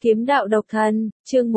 Kiếm đạo độc thân, chương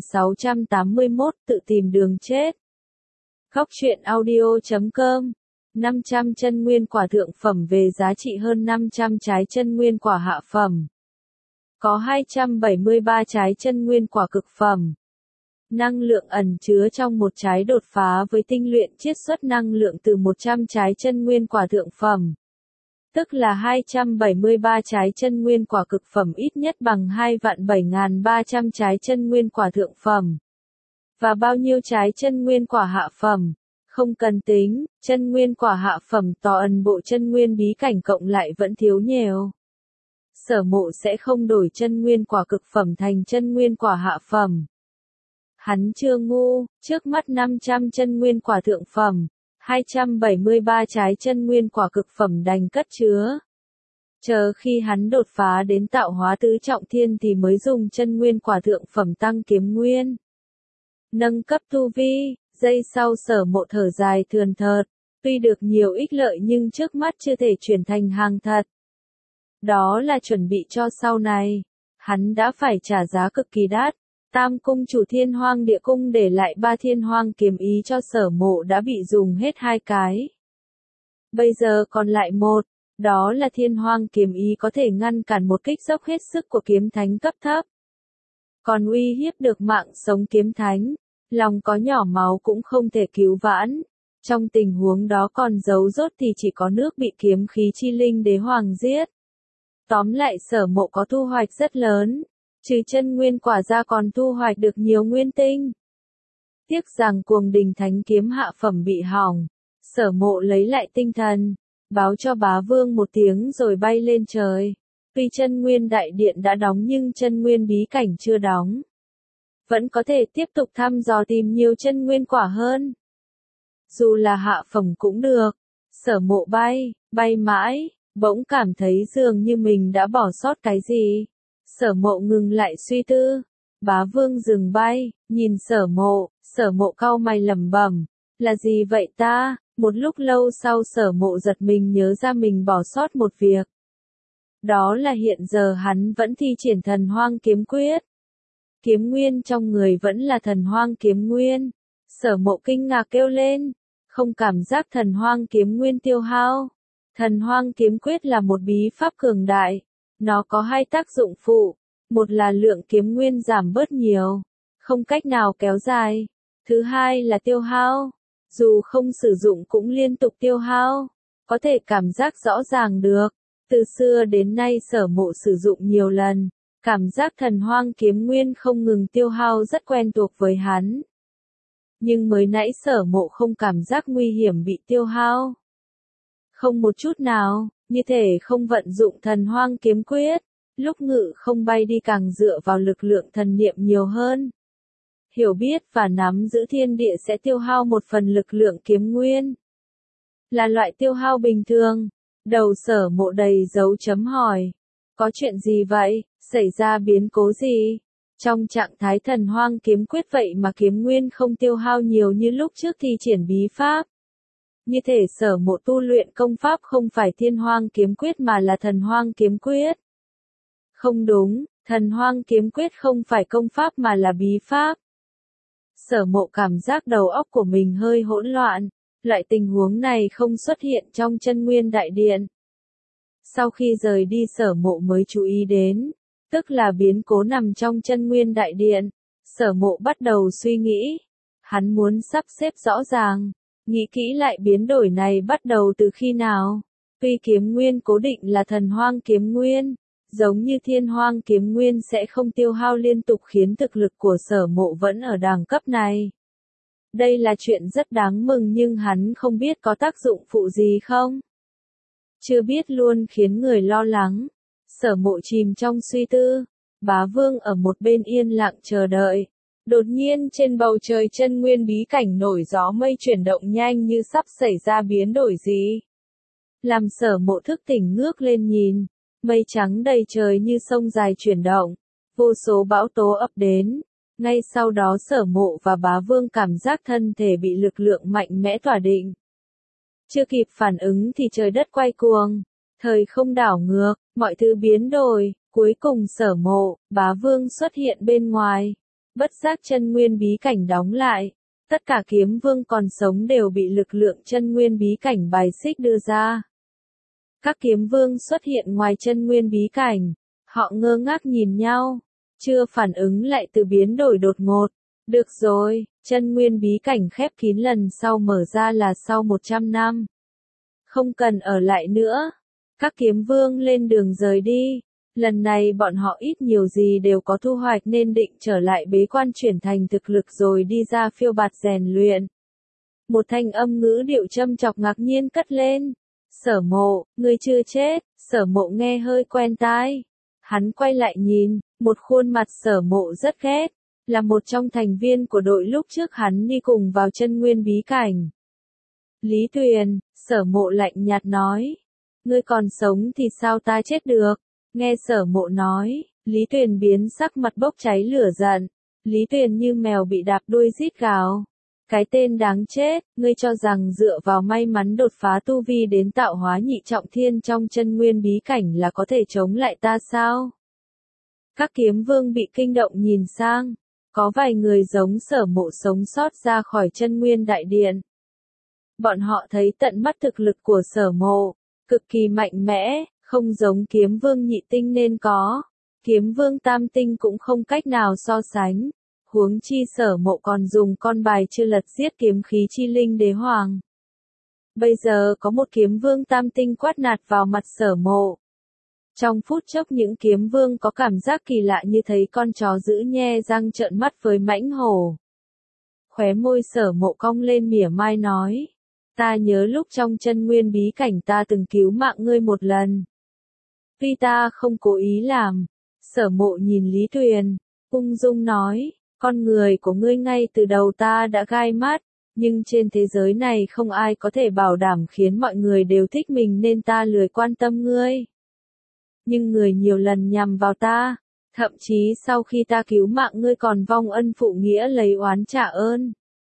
1681, tự tìm đường chết. Góc truyện audio.com 500 chân nguyên quả thượng phẩm về giá trị hơn 500 trái chân nguyên quả hạ phẩm. Có 273 trái chân nguyên quả cực phẩm. Năng lượng ẩn chứa trong một trái đột phá với tinh luyện chiết xuất năng lượng từ 100 trái chân nguyên quả thượng phẩm. Tức là 273 trái chân nguyên quả cực phẩm ít nhất bằng 2.7300 trái chân nguyên quả thượng phẩm. Và bao nhiêu trái chân nguyên quả hạ phẩm? Không cần tính, chân nguyên quả hạ phẩm tò ẩn bộ chân nguyên bí cảnh cộng lại vẫn thiếu nhiều. Sở Mộ sẽ không đổi chân nguyên quả cực phẩm thành chân nguyên quả hạ phẩm. Hắn chưa ngu, trước mắt 500 chân nguyên quả thượng phẩm. 273 trái chân nguyên quả cực phẩm đành cất chứa. Chờ khi hắn đột phá đến tạo hóa tứ trọng thiên thì mới dùng chân nguyên quả thượng phẩm tăng kiếm nguyên. Nâng cấp tu vi, giây sau Sở Mộ thở dài thườn thượt, tuy được nhiều ích lợi nhưng trước mắt chưa thể chuyển thành hàng thật. Đó là chuẩn bị cho sau này, hắn đã phải trả giá cực kỳ đắt. Tam cung chủ Thiên Hoang Địa Cung để lại 3 Thiên Hoang kiếm ý cho Sở Mộ đã bị dùng hết 2 cái. Bây giờ còn lại 1, đó là Thiên Hoang kiếm ý có thể ngăn cản một kích dốc hết sức của kiếm thánh cấp thấp. Còn uy hiếp được mạng sống kiếm thánh, lòng có nhỏ máu cũng không thể cứu vãn. Trong tình huống đó còn giấu rốt thì chỉ có nước bị kiếm khí chi linh đế hoàng giết. Tóm lại Sở Mộ có thu hoạch rất lớn. Trừ chân nguyên quả ra còn thu hoạch được nhiều nguyên tinh. Tiếc rằng Cuồng Đình Thánh kiếm hạ phẩm bị hỏng. Sở Mộ lấy lại tinh thần, báo cho bá vương một tiếng rồi bay lên trời. Tuy chân nguyên đại điện đã đóng nhưng chân nguyên bí cảnh chưa đóng. Vẫn có thể tiếp tục thăm dò tìm nhiều chân nguyên quả hơn. Dù là hạ phẩm cũng được. Sở Mộ bay mãi, bỗng cảm thấy dường như mình đã bỏ sót cái gì. Sở Mộ ngừng lại suy tư. Bá vương dừng bay, nhìn Sở Mộ cau mày lẩm bẩm, là gì vậy ta? Một lúc lâu sau Sở Mộ giật mình nhớ ra mình bỏ sót một việc. Đó là hiện giờ hắn vẫn thi triển Thần Hoang kiếm quyết. Kiếm nguyên trong người vẫn là Thần Hoang kiếm nguyên. Sở Mộ kinh ngạc kêu lên, không cảm giác Thần Hoang kiếm nguyên tiêu hao. Thần Hoang kiếm quyết là một bí pháp cường đại. Nó có 2 tác dụng phụ, một là lượng kiếm nguyên giảm bớt nhiều, không cách nào kéo dài. Thứ hai là tiêu hao, dù không sử dụng cũng liên tục tiêu hao, có thể cảm giác rõ ràng được. Từ xưa đến nay Sở Mộ sử dụng nhiều lần, cảm giác Thần Hoang kiếm nguyên không ngừng tiêu hao rất quen thuộc với hắn. Nhưng mới nãy Sở Mộ không cảm giác nguy hiểm bị tiêu hao. Không một chút nào. Như thể không vận dụng Thần Hoang kiếm quyết, lúc ngự không bay đi càng dựa vào lực lượng thần niệm nhiều hơn. Hiểu biết và nắm giữ thiên địa sẽ tiêu hao một phần lực lượng kiếm nguyên. Là loại tiêu hao bình thường. Đầu Sở Mộ đầy dấu chấm hỏi. Có chuyện gì vậy? Xảy ra biến cố gì? Trong trạng thái Thần Hoang kiếm quyết vậy mà kiếm nguyên không tiêu hao nhiều như lúc trước thi triển bí pháp. Như thể Sở Mộ tu luyện công pháp không phải Thiên Hoang kiếm quyết mà là Thần Hoang kiếm quyết. Không đúng, Thần Hoang kiếm quyết không phải công pháp mà là bí pháp. Sở Mộ cảm giác đầu óc của mình hơi hỗn loạn, loại tình huống này không xuất hiện trong chân nguyên đại điện. Sau khi rời đi Sở Mộ mới chú ý đến, tức là biến cố nằm trong chân nguyên đại điện. Sở Mộ bắt đầu suy nghĩ, hắn muốn sắp xếp rõ ràng. Nghĩ kỹ lại biến đổi này bắt đầu từ khi nào? Tuy kiếm nguyên cố định là Thần Hoang kiếm nguyên, giống như Thiên Hoang kiếm nguyên sẽ không tiêu hao liên tục khiến thực lực của Sở Mộ vẫn ở đẳng cấp này. Đây là chuyện rất đáng mừng nhưng hắn không biết có tác dụng phụ gì không? Chưa biết luôn khiến người lo lắng. Sở Mộ chìm trong suy tư, bá vương ở một bên yên lặng chờ đợi. Đột nhiên trên bầu trời chân nguyên bí cảnh nổi gió mây chuyển động nhanh như sắp xảy ra biến đổi gì. Làm Sở Mộ thức tỉnh ngước lên nhìn, mây trắng đầy trời như sông dài chuyển động, vô số bão tố ập đến. Ngay sau đó Sở Mộ và bá vương cảm giác thân thể bị lực lượng mạnh mẽ tỏa định. Chưa kịp phản ứng thì trời đất quay cuồng, Thời không đảo ngược, mọi thứ biến đổi, cuối cùng Sở Mộ, Bá Vương xuất hiện bên ngoài. Bất giác chân nguyên bí cảnh đóng lại. Tất cả kiếm vương còn sống đều bị lực lượng chân nguyên bí cảnh bài xích đưa ra. Các kiếm vương xuất hiện ngoài chân nguyên bí cảnh. Họ ngơ ngác nhìn nhau. Chưa phản ứng lại từ biến đổi đột ngột. Được rồi, chân nguyên bí cảnh khép kín lần sau mở ra là sau 100 năm. Không cần ở lại nữa. Các kiếm vương lên đường rời đi. Lần này bọn họ ít nhiều gì đều có thu hoạch nên định trở lại bế quan chuyển thành thực lực rồi đi ra phiêu bạt rèn luyện. Một thanh âm ngữ điệu châm chọc ngạc nhiên cất lên. Sở Mộ, ngươi chưa chết. Sở Mộ nghe hơi quen tai. Hắn quay lại nhìn, một khuôn mặt Sở Mộ rất ghét. Là một trong thành viên của đội lúc trước hắn đi cùng vào chân nguyên bí cảnh. Lý Tuyền, Sở Mộ lạnh nhạt nói. Ngươi còn sống thì sao ta chết được? Nghe Sở Mộ nói, Lý Tuyền biến sắc mặt bốc cháy lửa giận. Lý Tuyền như mèo bị đạp đuôi rít gào. Cái tên đáng chết, ngươi cho rằng dựa vào may mắn đột phá tu vi đến tạo hóa nhị trọng thiên trong chân nguyên bí cảnh là có thể chống lại ta sao? Các kiếm vương bị kinh động nhìn sang. Có vài người giống Sở Mộ sống sót ra khỏi chân nguyên đại điện. Bọn họ thấy tận mắt thực lực của Sở Mộ, cực kỳ mạnh mẽ, không giống kiếm vương nhị tinh nên có. Kiếm vương tam tinh cũng không cách nào so sánh. Huống chi Sở Mộ còn dùng con bài chưa lật giết kiếm khí chi linh đế hoàng. Bây giờ có một kiếm vương tam tinh quát nạt vào mặt Sở Mộ. Trong phút chốc những kiếm vương có cảm giác kỳ lạ như thấy con chó dữ nhe răng trợn mắt với mãnh hổ. Khóe môi Sở Mộ cong lên mỉa mai nói. Ta nhớ lúc trong chân nguyên bí cảnh ta từng cứu mạng ngươi một lần. Tuy ta không cố ý làm. Sở Mộ nhìn Lý Tuyền, ung dung nói, con người của ngươi ngay từ đầu ta đã gai mắt, nhưng trên thế giới này không ai có thể bảo đảm khiến mọi người đều thích mình nên ta lười quan tâm ngươi. Nhưng người nhiều lần nhằm vào ta, thậm chí sau khi ta cứu mạng ngươi còn vong ân phụ nghĩa lấy oán trả ơn.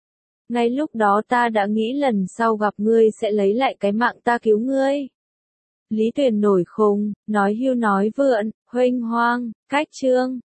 Ngay lúc đó ta đã nghĩ lần sau gặp ngươi sẽ lấy lại cái mạng ta cứu ngươi. Lý Tuyền nổi khùng, nói hưu nói vượn, huênh hoang, cách chương.